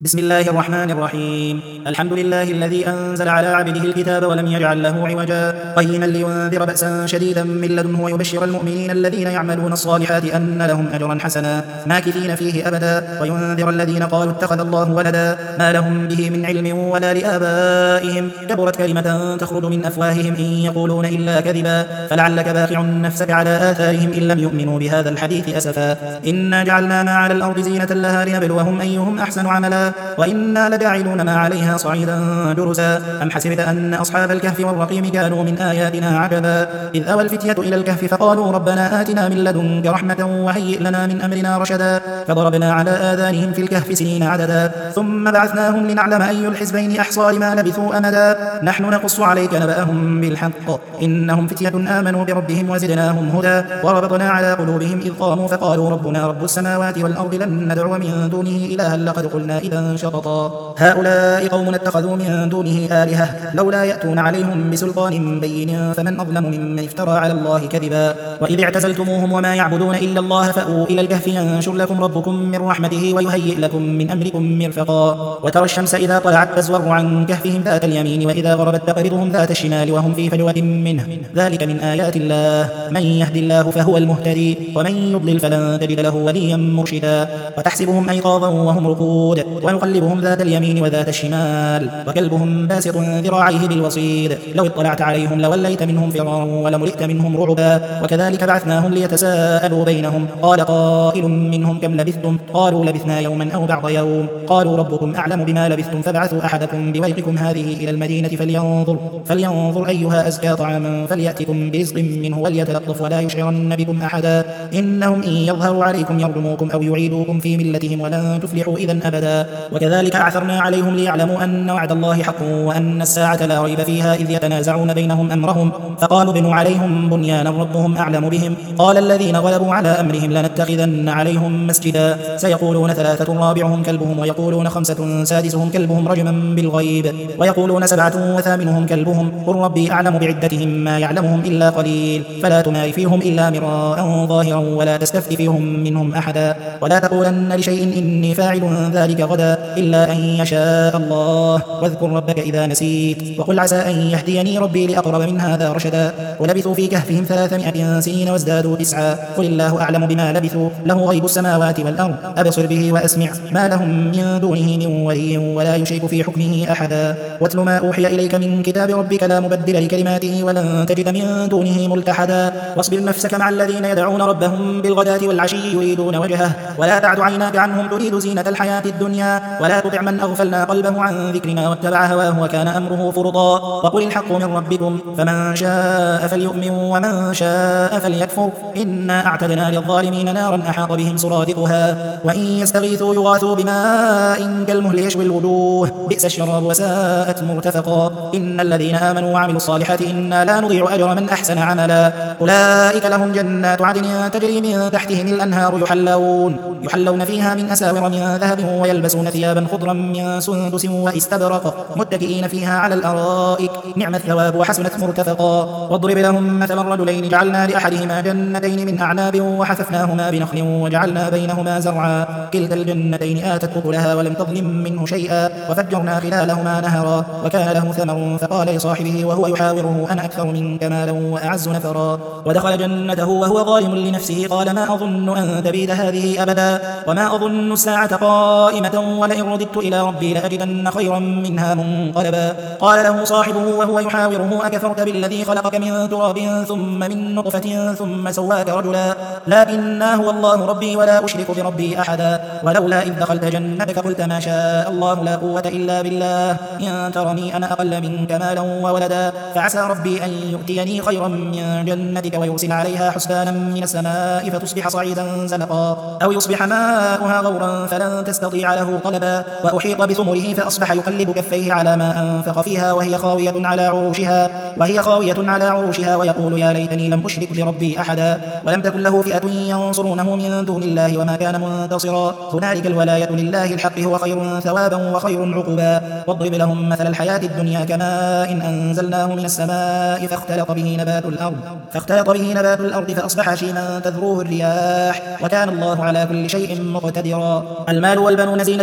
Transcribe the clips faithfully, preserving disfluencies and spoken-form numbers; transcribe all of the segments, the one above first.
بسم الله الرحمن الرحيم. الحمد لله الذي أنزل على عبده الكتاب ولم يجعل له عوجا قيما لينذر بأسا شديدا من لدنه ويبشر المؤمنين الذين يعملون الصالحات أن لهم أجرا حسنا ماكثين فيه أبدا وينذر الذين قالوا اتخذ الله ولدا ما لهم به من علم ولا لآبائهم كبرت كلمة تخرج من أفواههم إن يقولون إلا كذبا فلعلك باخع نفسك على آثارهم إن لم يؤمنوا بهذا الحديث أسفا إنا جعلنا ما على الأرض زينة لها لنبلوهم أيهم أحسن عملا وإنا لجاعلون ما عليها صعيدا جرزا أم حسبت أن أصحاب الكهف والرقيم كانوا من آياتنا عجبا إذ أوى الفتية إلى الكهف فقالوا ربنا آتنا من لدنك رحمة وهيئ لنا من أمرنا رشدا فضربنا على آذانهم في الكهف سنين عددا ثم بعثناهم لنعلم أي الحزبين أحصى لما لبثوا أمدا نحن نقص عليك نبأهم بالحق إنهم فتية آمنوا بربهم وزدناهم هدى وربطنا على قلوبهم إذ قاموا فقالوا ربنا رب السماوات والأرض لن ندعو من دونه إلها لقد قلنا إذا شططا هؤلاء قوم اتخذوا من دونه آلهة لولا يأتون عليهم بسلطان بين فمن أظلم ممن افترى على الله كذبا وإذ اعتزلتموهم وما يعبدون إلا الله فأووا إلى الكهف ينشر لكم ربكم من رحمته ويهيئ لكم من أمركم مرفقا وترى الشمس إذا طلعت تزور عن كهفهم ذات اليمين وإذا غربت تقرضهم ذات الشمال وهم في فجوة منه ذلك من آيات الله من يهدي الله فهو المهتدي ومن يضلل فلن تجد له وليا مرشدا وتحسبهم أيقاظا وهم رقود ونقلبهم ذات اليمين وذات الشمال وكلبهم باسط ذراعيه بالوصيد لو اطلعت عليهم لوليت منهم فرارا ولملئت منهم رعبا وكذلك بعثناهم ليتساءلوا بينهم قال قائل منهم كم لبثتم قالوا لبثنا يوما أو بعض يوم قالوا ربكم أعلم بما لبثتم فابعثوا أحدكم بورقكم هذه إلى المدينة فلينظر, فلينظر أيها أزكى طعاما فليأتكم برزق منه وليتلطف ولا يشعرن بكم أحدا إنهم إن يظهروا عليكم يرجموكم أو يعيدوكم في ملتهم ولن تفلحوا إذا أبدا وكذلك أعثرنا عليهم ليعلموا أن وعد الله حق وأن الساعة لا ريب فيها إذ يتنازعون بينهم أمرهم فقالوا بنوا عليهم بنيانا ربهم أعلم بهم قال الذين غلبوا على أمرهم لنتخذن عليهم مسجدا سيقولون ثلاثة رابعهم كلبهم ويقولون خمسة سادسهم كلبهم رجما بالغيب ويقولون سبعة وثامنهم كلبهم قل ربي أعلم بعدتهم ما يعلمهم إلا قليل فلا تمار فيهم إلا مراء ظاهرا ولا تستفت فيهم منهم أحدا ولا تقولن لشيء إني فاعل ذلك غدا إلا أن يشاء الله واذكر ربك إذا نسيت وقل عسى أن يهديني ربي لأقرب من هذا رشدا ولبثوا في كهفهم ثلاثمائة سنين وازدادوا تسعا قل الله أعلم بما لبثوا له غيب السماوات والأرض أبصر به وأسمع ما لهم من دونه من ولي ولا يشرك في حكمه أحدا واتل ما أوحي إليك من كتاب ربك لا مبدل لكلماته ولن تجد من دونه ملتحدا واصبر نفسك مع الذين يدعون ربهم بالغداة والعشي يريدون وجهه ولا تعد عيناك عنهم تريد زينة الحياة الدنيا ولا تطع من أغفلنا قلبه عن ذكرنا واتبع هواه وكان أمره فرطا وقل الحق من ربكم فمن شاء فليؤمن ومن شاء فليكفر إنا أعتدنا للظالمين نارا أحاط بهم سرادقها وإن يستغيثوا يغاثوا بماء كالمهل يشوي الوجوه بئس الشراب وساءت مرتفقا إن الذين آمنوا وعملوا الصالحات إنا لا نضيع أجر من أحسن عملا أولئك لهم جنات عدن تجري من تحتهم الأنهار يحلون يحلون فيها من أساور من ذهب ويلبسون ثيابا خضرا من سندس واستبرق متكئين فيها على الأرائك نعم الثواب وحسنت مرتفقا واضرب لهم مثلا رجلين جعلنا لأحدهما جنتين من أعناب وحففناهما بنخل وجعلنا بينهما زرعا كلتا الجنتين آتت أكلها ولم تظلم منه شيئا وفجرنا خلالهما نهرا وكان له ثمر فقال لصاحبه وهو يحاوره أنا أكثر منك مالا وأعز نفرا ودخل جنته وهو ظالم لنفسه قال ما أظن أن تبيد هذه أبدا وما أظن الساعة قائمة ولئن رددت إلى ربي لأجدن خيرا منها منقلبا قال له صاحبه وهو يحاوره أكفرت بالذي خلقك من تراب ثم من نطفة ثم سواك رجلا لكنا هو الله ربي ولا أشرك بربي أحدا ولولا إذ دخلت جنتك قلت ما شاء الله لا قوة إلا بالله إن ترني أنا أقل منك مالا وولدا فعسى ربي أن يؤتيني خيرا من جنتك ويرسل عليها حسبانا من السماء فتصبح صعيدا زلقا أو يصبح ماؤها غورا فلن تستطيع له طلبا وأحيط بثمره فأصبح يقلب كفيه على ما أنفق فيها وهي خاوية على عروشها وهي خاوية على عروشها ويقول يا ليتني لم أشرك بربي أحدا ولم تكن له فئة ينصرونه من دون الله وما كان منتصرا هنالك الولاية لله الحق هو خير ثوابا وخير عقبا واضرب لهم مثل الحياة الدنيا كماء إن أنزلناه من السماء فاختلط به نبات الأرض فاختلط به نبات الأرض فأصبح هشيما تذروه الرياح وكان الله على كل شيء مقتدرا المال والبنون زينة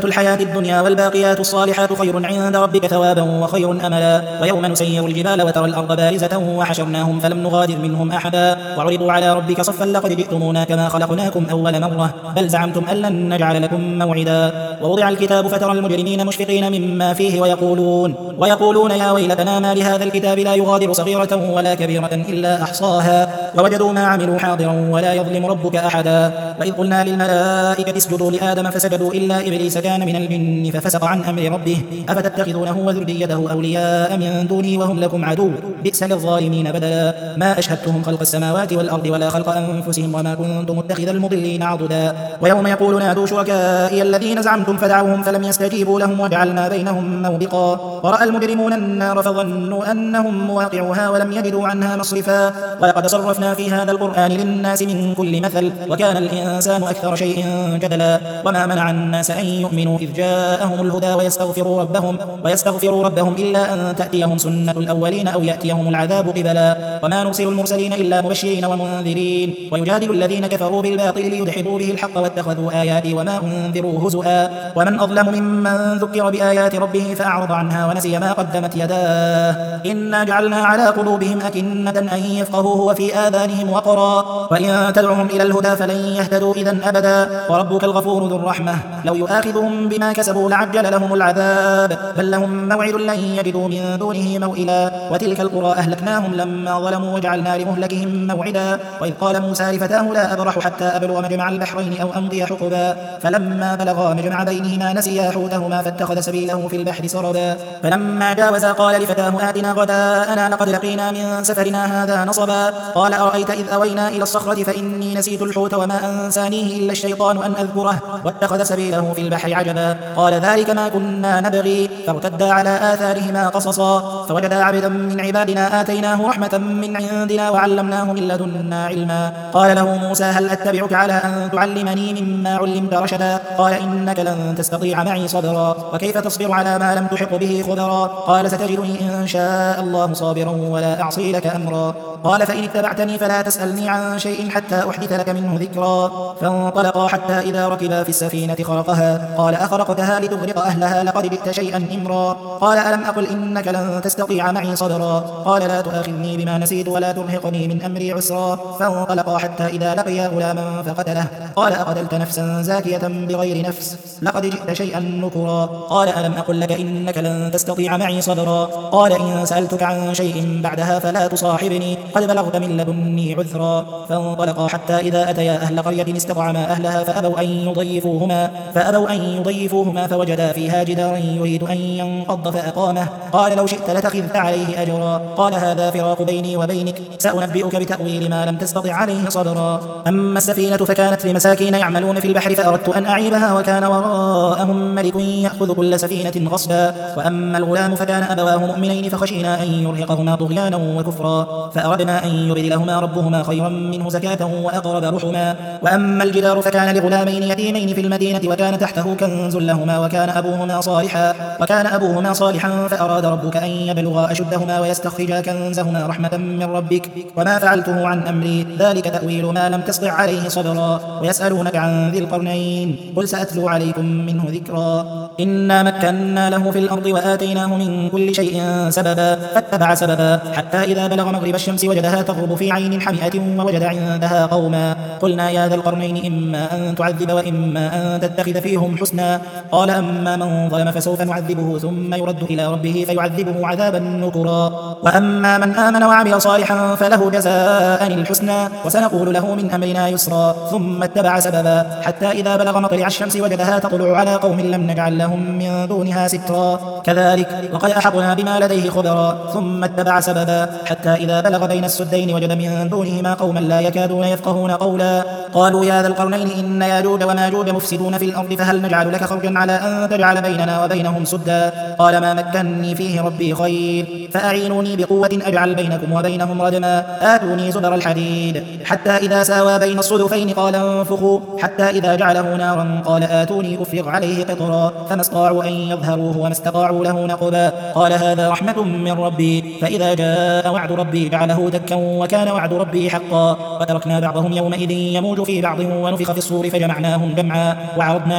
الحياة الدنيا والباقيات الصالحات خير عند ربك ثوابا وخير أملا. ويوم نسير الجبال وترى الأرض بارزة وحشرناهم فلم نغادر منهم أحدا وعرضوا على ربك صفا لقد جئتمونا كما خلقناكم أول مرة بل زعمتم أن لن نجعل لكم موعدا. ووضع الكتاب فترى المجرمين مشفقين مما فيه ويقولون, ويقولون يا ويلتنا ما لهذا الكتاب لا يغادر صغيرة ولا كبيرة إلا أحصاها ووجدوا ما عملوا حاضرا ولا يظلم ربك أحدا. وإذ قلنا للملائكة اسجدوا لآدم فسجدوا إلا إبليس كان من الجن ففسق عن أمر ربه أفتتخذونه وذريته أولياء من دوني وهم لكم عدو بئس للظالمين بدلا. ما أشهدتهم خلق السماوات والأرض ولا خلق أنفسهم وما كنت متخذ المضلين عضدا. ويوم يقول نادوا شركائي الذين زعمتم فدعوهم فلم يستجيبوا لهم وجعلنا بينهم موبقا ورأى المجرمون النار فظنوا أنهم مواقعوها ولم يجدوا عنها مصرفا. ولقد صرفنا في هذا القرآن للناس من كل مثل وكان الإنسان أكثر شيء جدلا. وما منع الناس أن يؤمنوا إذ جاءهم الهدى ويستغفروا ربهم, ويستغفروا ربهم إلا أن تأتيهم سنة الأولين أو يأتيهم العذاب قبلا. وما نرسل المرسلين إلا مبشرين ومنذرين ويجادل الذين كفروا بالباطل ليدحضوا به الحق واتخذوا آياتي وما أنذروا هزؤا. ومن أظلم ممن ذكر بآيات ربه فأعرض عنها ونسي ما قدمت يداه إنا جعلنا على قلوبهم أكنة أن يفقهوه وفي آذانهم وقرا وإن تدعهم إلى الهدى فلن يهتدوا إذا أبدا. وربك الغفور ذو الرحمة لو يؤاخذهم بما كسبوا لعجل لهم العذاب بل لهم موعد لن يجدوا من دونه موئلا. وتلك القرى أهلكناهم لما ظلموا وجعلنا لمهلكهم موعدا. وإذ قال موسى لفتاه لا أبرح حتى أبلغ مجمع البحرين أو أمضي حقبا فلما بلغا مجمع بينهما نسيا حوتهما فاتخذ سبيله في البحر سربا. فلما جاوزا قال لفتاه آتنا غداءنا لقد لقينا من سفرنا هذا نصبا. قال أرأيت إذ أوينا إلى الصخرة فإني نسيت الحوت وما أنسانيه إلا الشيطان أن أذكره واتخذ سبيله في البحر عجبا. قال ذلك ما كنا نبغي فارتدا على آثارهما قصصا فوجدا عبدا من عبادنا آتيناه رحمة من عندنا وعلمناه من لدنا علما. قال له موسى هل أتبعك على أن تعلمني مما علمت رشدا. قال إنك لن تستطيع معي صبرا وكيف تصبر على ما لم تحط به خبرا. قال ستجدني إن شاء الله صابرا ولا أعصي لك أمرا. قال فإن اتبعتني فلا تسألني عن شيء حتى أحدث لك منه ذكرا. فانطلقا حتى إذا ركبا في السفينة خرقها قال أخرقتها لتغرق أهلها لقد جئت شيئا إمرا. قال ألم أقل إنك لن تستطيع معي صبرا. قال لا تؤاخذني بما نسيت ولا ترهقني من أمري عسرا. فانطلقا حتى إذا لقيا غلاما فقتله قال أقتلت نفسا زاكية بغير نفس لقد جئت شيئا نكرا. قال ألم أقل لك إنك لن تستطيع معي صبرا. قال إن سألتك عن شيء بعدها فلا تصاحبني قد بلغت من لدني عذرا. فانطلقا حتى إذا أتيا أهل قرية استطعما أهلها فأبوا أن يضيفوهما فأبوا أن يضيفوهما فوجدا فيها جدارا يريد أن ينقض فأقامه. قال لو شئت لتخذت عليه أجرا. قال هذا فراق بيني وبينك سأنبئك بتأويل ما لم تستطع عليه صبرا. أما السفينة فكانت لمساكين يعملون في البحر فأردت أن أعيبها وكان وراءهم ملك يأخذ كل سفينة غصبا. وأما الغلام فكان أبواه مؤمنين فخشينا أن يرهقهما طغيانا وكفرا فأردنا أن يبدلهما ربهما خيرا منه زكاة وأقرب رحما. وأما الجدار فكان لغلامين يتيمين في المدينة وكان تحته كنز لهما وكان أبوهما صالحا وكان أبوهما صالحا فأراد ربك أن يبلغا أشدهما ويستخرجا كنزهما رحمة من ربك وما فعلته عن أمري ذلك تأويل ما لم تستطع عليه صبرا. ويسألونك عن ذي القرنين قل سأتلو عليكم منه ذكرا. إنا مكنا له في الأرض وآتيناه من كل شيء سببا فاتبع سببا حتى إذا بلغ مغرب الشمس وجدها تغرب في عين حمئة ووجد عندها قوما. قلنا يا ذا القرنين إما أن تعذب وإما أن تتخذ فيهم حسنا. قال أما من ظلم فسوف نعذبه ثم يرد إلى ربه فيعذبه عذابا نكرا. وأما من آمن وعمل صالحا فله جزاء الحسنى وسنقول له من أمرنا يسرا. ثم اتبع سببا حتى إذا بلغ مطلع الشمس وجدها تطلع على قوم لم نجعل لهم من دونها سترا. كذلك وقد أحطنا بما لديه خبرا. ثم اتبع سببا حتى إذا بلغ بين السدين وجد من دونهما قوما لا يكادون يفقهون قولا. قالوا يا ذا القرنين إن ياجوج وماجوج مفسدون في الأرض فهل نجعل لك خرجا على أن تجعل بيننا وبينهم سدا. قال ما مكنني فيه ربي خير فأعينوني بقوة أجعل بينكم وبينهم ردما. آتوني زبر الحديد حتى إذا ساوى بين الصدفين قال انفخوا حتى إذا جعله نارا قال آتوني أفرغ عليه قطرا فما استطاعوا أن يظهروه وما استطاعوا له نقبا. قال هذا رحمة من ربي فإذا جاء وعد ربي جعله دكا وكان وعد ربي حقا. وتركنا بعضهم يومئذ يموج في بعض ونفخ في الصور فجمعناهم جمعا وعرضنا جهنم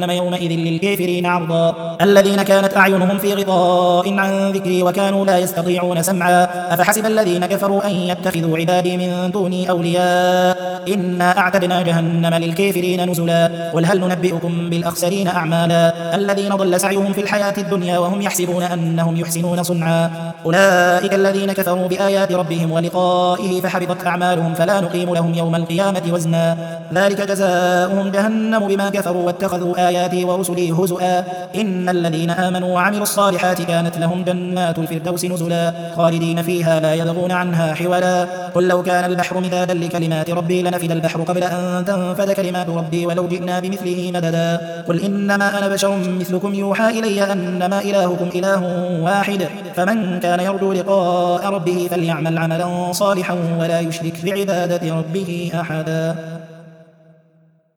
جهنم يومئذ للكافرين عرضا الذين كانت أعينهم في غطاء عن ذكري وكانوا لا يستطيعون سمعا أفحسب الذين كفروا أن يتخذوا عبادي من دوني أولياء إنا أعتدنا جهنم للكافرين نزلا قل هل ننبئكم بالأخسرين أعمالا الذين ضل سعيهم في الحياة الدنيا وهم يحسبون أنهم يحسنون صنعا أولئك الذين كفروا بآيات ربهم ولقائه فحبطت أعمالهم فلا نقيم لهم يوم القيامة وزنا ذلك جزاؤهم جهنم بما كفروا واتخذوا آياتي ورسلي هزؤا إن الذين آمنوا وعملوا الصالحات كانت لهم جنات الفردوس نزلا خالدين فيها لا يبغون عنها حولا قل لو كان البحر مدادا لكلمات ربي لنفد البحر قبل أن تنفد كلمات ربي ولو جئنا بمثله مددا قل إنما أنا بشر مثلكم يوحى إلي أنما إلهكم إله واحد فمن كان يرجو لقاء ربه فليعمل عملا صالحا ولا يشرك بعبادة ربه أحدا.